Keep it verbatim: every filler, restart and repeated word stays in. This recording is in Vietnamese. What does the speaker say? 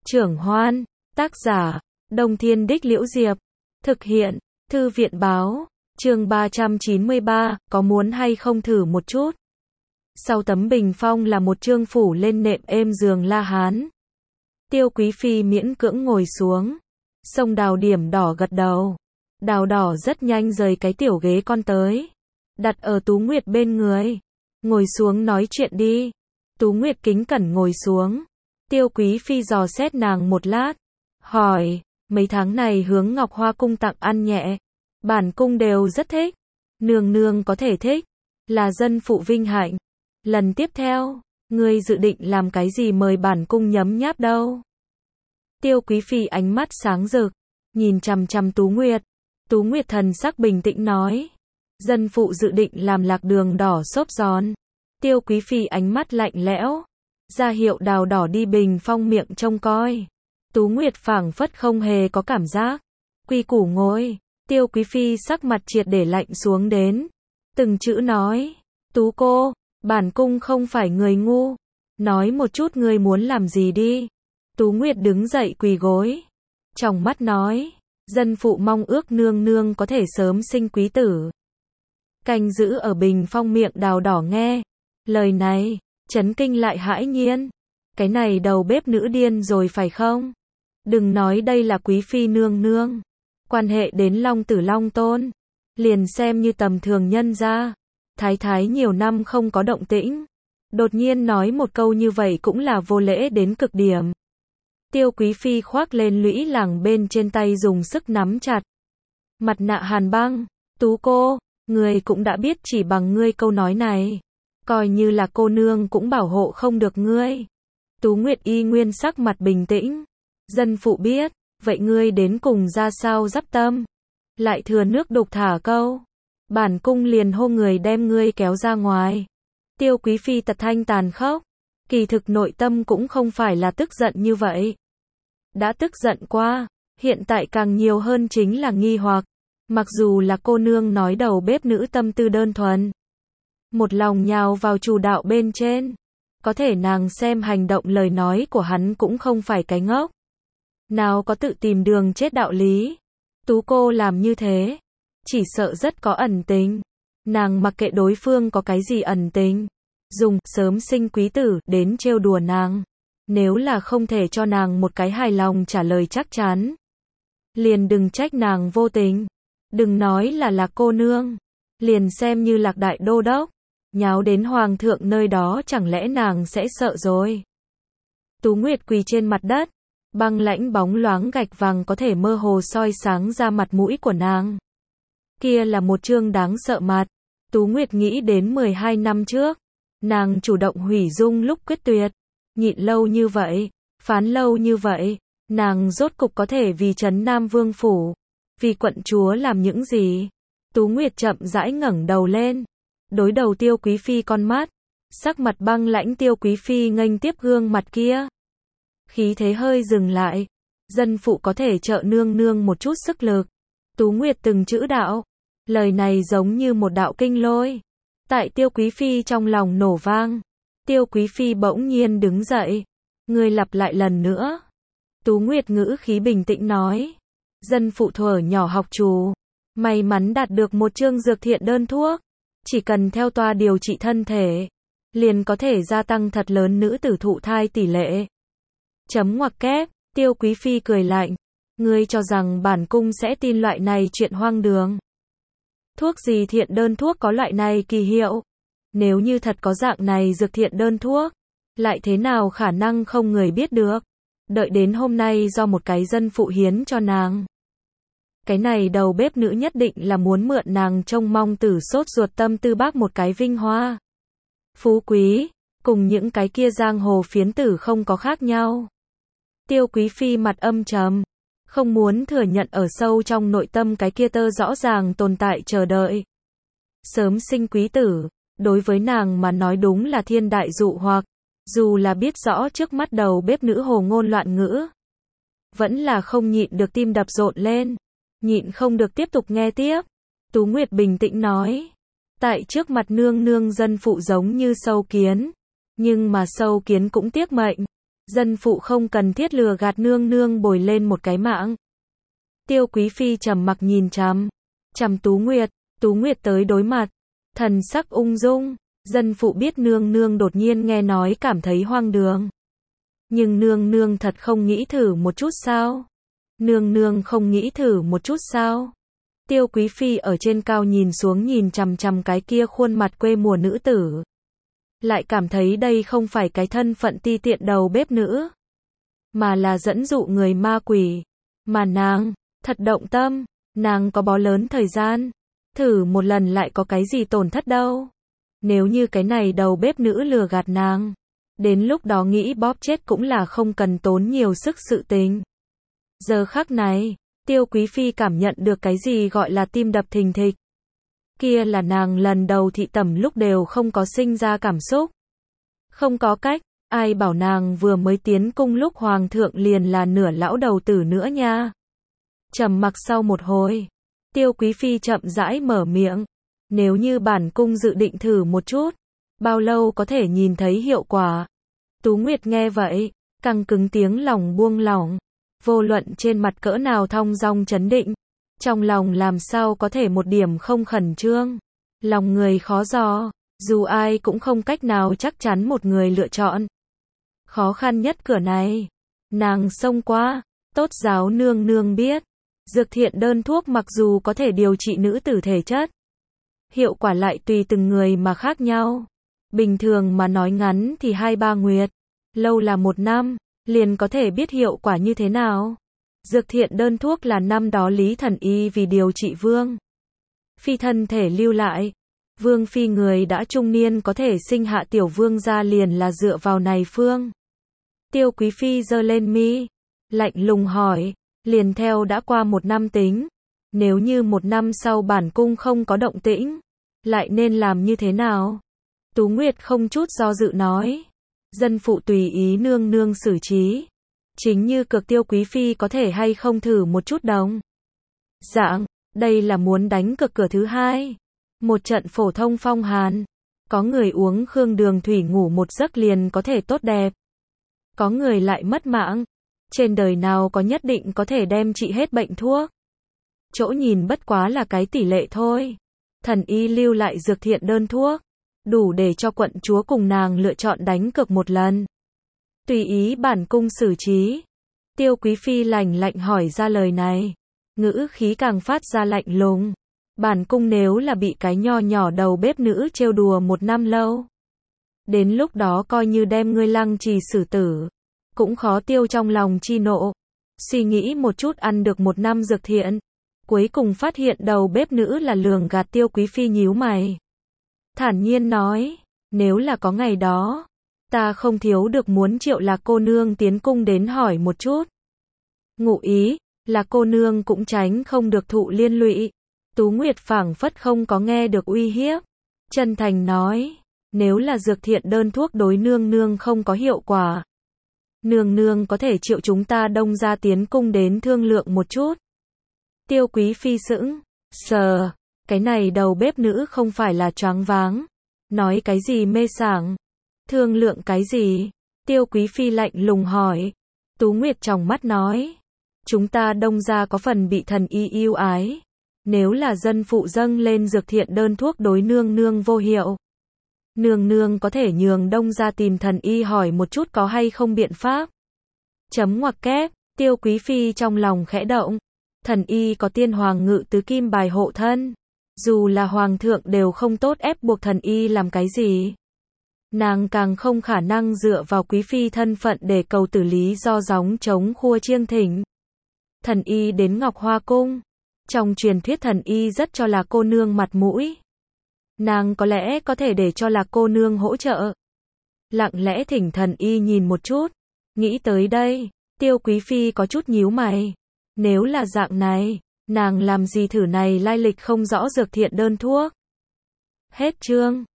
Trưởng Hoan, tác giả, Đông Thiên Đích Liễu Diệp, thực hiện, Thư viện báo, chương ba trăm chín mươi ba, có muốn hay không thử một chút. Sau tấm bình phong là một chương phủ lên nệm êm giường La Hán. Tiêu Quý Phi miễn cưỡng ngồi xuống, xông Đào điểm đỏ gật đầu. Đào đỏ rất nhanh rời cái tiểu ghế con tới, đặt ở Tú Nguyệt bên người. Ngồi xuống nói chuyện đi. Tú Nguyệt kính cẩn ngồi xuống. Tiêu Quý Phi dò xét nàng một lát, hỏi, mấy tháng này hướng Ngọc Hoa cung tặng ăn nhẹ, bản cung đều rất thích. Nương nương có thể thích, là dân phụ vinh hạnh. Lần tiếp theo, ngươi dự định làm cái gì mời bản cung nhấm nháp đâu? Tiêu Quý Phi ánh mắt sáng rực, nhìn chằm chằm Tú Nguyệt. Tú Nguyệt thần sắc bình tĩnh nói, dân phụ dự định làm lạc đường đỏ xốp giòn. Tiêu Quý Phi ánh mắt lạnh lẽo, ra hiệu Đào đỏ đi bình phong miệng trông coi. Tú Nguyệt phảng phất không hề có cảm giác, quy củ ngồi. Tiêu Quý Phi sắc mặt triệt để lạnh xuống đến, từng chữ nói, Tú cô, bản cung không phải người ngu, nói một chút ngươi muốn làm gì đi. Tú Nguyệt đứng dậy quỳ gối, trong mắt nói, dân phụ mong ước nương nương có thể sớm sinh quý tử. Canh giữ ở bình phong miệng Đào đỏ nghe lời này, chấn kinh lại hãi nhiên. Cái này đầu bếp nữ điên rồi phải không? Đừng nói đây là quý phi nương nương, quan hệ đến Long Tử Long Tôn, liền xem như tầm thường nhân gia, thái thái nhiều năm không có động tĩnh, đột nhiên nói một câu như vậy cũng là vô lễ đến cực điểm. Tiêu Quý Phi khoác lên lũy làng bên trên tay dùng sức nắm chặt mặt nạ hàn băng. Tú cô, người cũng đã biết chỉ bằng ngươi câu nói này, coi như là cô nương cũng bảo hộ không được ngươi. Tú Nguyệt y nguyên sắc mặt bình tĩnh, dân phụ biết, vậy ngươi đến cùng ra sao dắp tâm, lại thừa nước đục thả câu, bản cung liền hô người đem ngươi kéo ra ngoài. Tiêu Quý Phi tật thanh tàn khốc, kỳ thực nội tâm cũng không phải là tức giận như vậy. Đã tức giận qua, hiện tại càng nhiều hơn chính là nghi hoặc. Mặc dù là cô nương nói đầu bếp nữ tâm tư đơn thuần, một lòng nhào vào chủ đạo bên trên, có thể nàng xem hành động lời nói của hắn cũng không phải cái ngốc, nào có tự tìm đường chết đạo lý. Tú cô làm như thế, chỉ sợ rất có ẩn tình. Nàng mặc kệ đối phương có cái gì ẩn tình, dùng sớm sinh quý tử đến trêu đùa nàng. Nếu là không thể cho nàng một cái hài lòng trả lời chắc chắn, liền đừng trách nàng vô tình. Đừng nói là là cô nương, liền xem như Lạc đại đô đốc, nháo đến hoàng thượng nơi đó chẳng lẽ nàng sẽ sợ rồi. Tú Nguyệt quỳ trên mặt đất, băng lãnh bóng loáng gạch vàng có thể mơ hồ soi sáng ra mặt mũi của nàng. Kia là một trương đáng sợ mặt. Tú Nguyệt nghĩ đến mười hai năm trước, nàng chủ động hủy dung lúc quyết tuyệt, nhịn lâu như vậy, phán lâu như vậy, nàng rốt cục có thể vì trấn Nam Vương phủ, vì quận chúa làm những gì. Tú Nguyệt chậm rãi ngẩng đầu lên, đối đầu Tiêu Quý Phi con mắt, sắc mặt băng lãnh. Tiêu Quý Phi nghênh tiếp gương mặt kia, khí thế hơi dừng lại, dân phụ có thể trợ nương nương một chút sức lực. Tú Nguyệt từng chữ đạo, lời này giống như một đạo kinh lôi, tại Tiêu Quý Phi trong lòng nổ vang. Tiêu Quý Phi bỗng nhiên đứng dậy, người lặp lại lần nữa. Tú Nguyệt ngữ khí bình tĩnh nói, dân phụ thuở nhỏ học trù, may mắn đạt được một chương dược thiện đơn thuốc, chỉ cần theo toa điều trị thân thể, liền có thể gia tăng thật lớn nữ tử thụ thai tỷ lệ. Chấm ngoặc kép. Tiêu Quý Phi cười lạnh, ngươi cho rằng bản cung sẽ tin loại này chuyện hoang đường? Thuốc gì thiện đơn thuốc có loại này kỳ hiệu? Nếu như thật có dạng này dược thiện đơn thuốc, lại thế nào khả năng không người biết được? Đợi đến hôm nay do một cái dân phụ hiến cho nàng. Cái này đầu bếp nữ nhất định là muốn mượn nàng trông mong tử sốt ruột tâm tư bác một cái vinh hoa phú quý, cùng những cái kia giang hồ phiến tử không có khác nhau. Tiêu Quý Phi mặt âm trầm, không muốn thừa nhận ở sâu trong nội tâm cái kia tơ rõ ràng tồn tại chờ đợi. Sớm sinh quý tử, đối với nàng mà nói đúng là thiên đại dụ hoặc, dù là biết rõ trước mắt đầu bếp nữ hồ ngôn loạn ngữ, vẫn là không nhịn được tim đập rộn lên, nhịn không được tiếp tục nghe tiếp. Tú Nguyệt bình tĩnh nói, tại trước mặt nương nương dân phụ giống như sâu kiến, nhưng mà sâu kiến cũng tiếc mệnh. Dân phụ không cần thiết lừa gạt nương nương bồi lên một cái mạng. Tiêu Quý Phi trầm mặc nhìn chằm chằm Tú Nguyệt, Tú Nguyệt tới đối mặt, thần sắc ung dung. Dân phụ biết nương nương đột nhiên nghe nói cảm thấy hoang đường. Nhưng nương nương thật không nghĩ thử một chút sao? Nương nương không nghĩ thử một chút sao? Tiêu Quý Phi ở trên cao nhìn xuống nhìn chằm chằm cái kia khuôn mặt quê mùa nữ tử. Lại cảm thấy đây không phải cái thân phận ti tiện đầu bếp nữ, mà là dẫn dụ người ma quỷ. Mà nàng, thật động tâm, nàng có bó lớn thời gian. Thử một lần lại có cái gì tổn thất đâu. Nếu như cái này đầu bếp nữ lừa gạt nàng, đến lúc đó nghĩ bóp chết cũng là không cần tốn nhiều sức sự tình. Giờ khắc này, Tiêu Quý Phi cảm nhận được cái gì gọi là tim đập thình thịch. Kia là nàng lần đầu thị tẩm lúc đều không có sinh ra cảm xúc. Không có cách, ai bảo nàng vừa mới tiến cung lúc hoàng thượng liền là nửa lão đầu tử nữa nha. Trầm mặc sau một hồi, Tiêu Quý Phi chậm rãi mở miệng. Nếu như bản cung dự định thử một chút, bao lâu có thể nhìn thấy hiệu quả? Tú Nguyệt nghe vậy, căng cứng tiếng lòng buông lỏng. Vô luận trên mặt cỡ nào thong dong chấn định, trong lòng làm sao có thể một điểm không khẩn trương. Lòng người khó dò, dù ai cũng không cách nào chắc chắn một người lựa chọn. Khó khăn nhất cửa này, nàng xông qua. Tốt giáo nương nương biết, dược thiện đơn thuốc mặc dù có thể điều trị nữ tử thể chất, hiệu quả lại tùy từng người mà khác nhau. Bình thường mà nói ngắn thì hai ba nguyệt, lâu là một năm, liền có thể biết hiệu quả như thế nào. Dược thiện đơn thuốc là năm đó Lý Thần Y vì điều trị Vương Phi thân thể lưu lại. Vương Phi người đã trung niên có thể sinh hạ tiểu vương ra liền là dựa vào này phương. Tiêu Quý Phi giơ lên mi, lạnh lùng hỏi, liền theo đã qua một năm tính. Nếu như một năm sau bản cung không có động tĩnh, lại nên làm như thế nào? Tú Nguyệt không chút do dự nói. Dân phụ tùy ý nương nương xử trí. Chính như cực Tiêu Quý Phi có thể hay không thử một chút đồng dạng, đây là muốn đánh cực cửa thứ hai. Một trận phổ thông phong hàn. Có người uống khương đường thủy ngủ một giấc liền có thể tốt đẹp. Có người lại mất mạng. Trên đời nào có nhất định có thể đem trị hết bệnh thuốc. Chỗ nhìn bất quá là cái tỷ lệ thôi. Thần y lưu lại dược thiện đơn thuốc, đủ để cho quận chúa cùng nàng lựa chọn đánh cược một lần. Tùy ý bản cung xử trí. Tiêu Quý Phi lạnh lạnh hỏi ra lời này, ngữ khí càng phát ra lạnh lùng. Bản cung nếu là bị cái nho nhỏ đầu bếp nữ trêu đùa một năm lâu, đến lúc đó coi như đem ngươi lăng trì xử tử, cũng khó tiêu trong lòng chi nộ. Suy nghĩ một chút ăn được một năm dược thiện, cuối cùng phát hiện đầu bếp nữ là lường gạt. Tiêu Quý Phi nhíu mày, thản nhiên nói, nếu là có ngày đó, ta không thiếu được muốn triệu là cô nương tiến cung đến hỏi một chút. Ngụ ý, là cô nương cũng tránh không được thụ liên lụy. Tú Nguyệt phảng phất không có nghe được uy hiếp. Chân thành nói, nếu là dược thiện đơn thuốc đối nương nương không có hiệu quả, nương nương có thể triệu chúng ta đông ra tiến cung đến thương lượng một chút. Tiêu Quý Phi sững sờ, cái này đầu bếp nữ không phải là choáng váng, nói cái gì mê sảng, thương lượng cái gì? Tiêu Quý Phi lạnh lùng hỏi. Tú Nguyệt tròng mắt nói, chúng ta đông ra có phần bị thần y yêu ái, nếu là dân phụ dâng lên dược thiện đơn thuốc đối nương nương vô hiệu, nương nương có thể nhường đông ra tìm thần y hỏi một chút có hay không biện pháp. Chấm ngoặc kép. Tiêu Quý Phi trong lòng khẽ động. Thần y có tiên hoàng ngự tứ kim bài hộ thân, dù là hoàng thượng đều không tốt ép buộc thần y làm cái gì. Nàng càng không khả năng dựa vào Quý Phi thân phận để cầu tử lý do gióng chống khua chiêng thỉnh thần y đến Ngọc Hoa Cung. Trong truyền thuyết thần y rất cho là cô nương mặt mũi, nàng có lẽ có thể để cho là cô nương hỗ trợ, lặng lẽ thỉnh thần y nhìn một chút. Nghĩ tới đây, Tiêu Quý Phi có chút nhíu mày. Nếu là dạng này, nàng làm gì thử này lai lịch không rõ dược thiện đơn thuốc. Hết chương.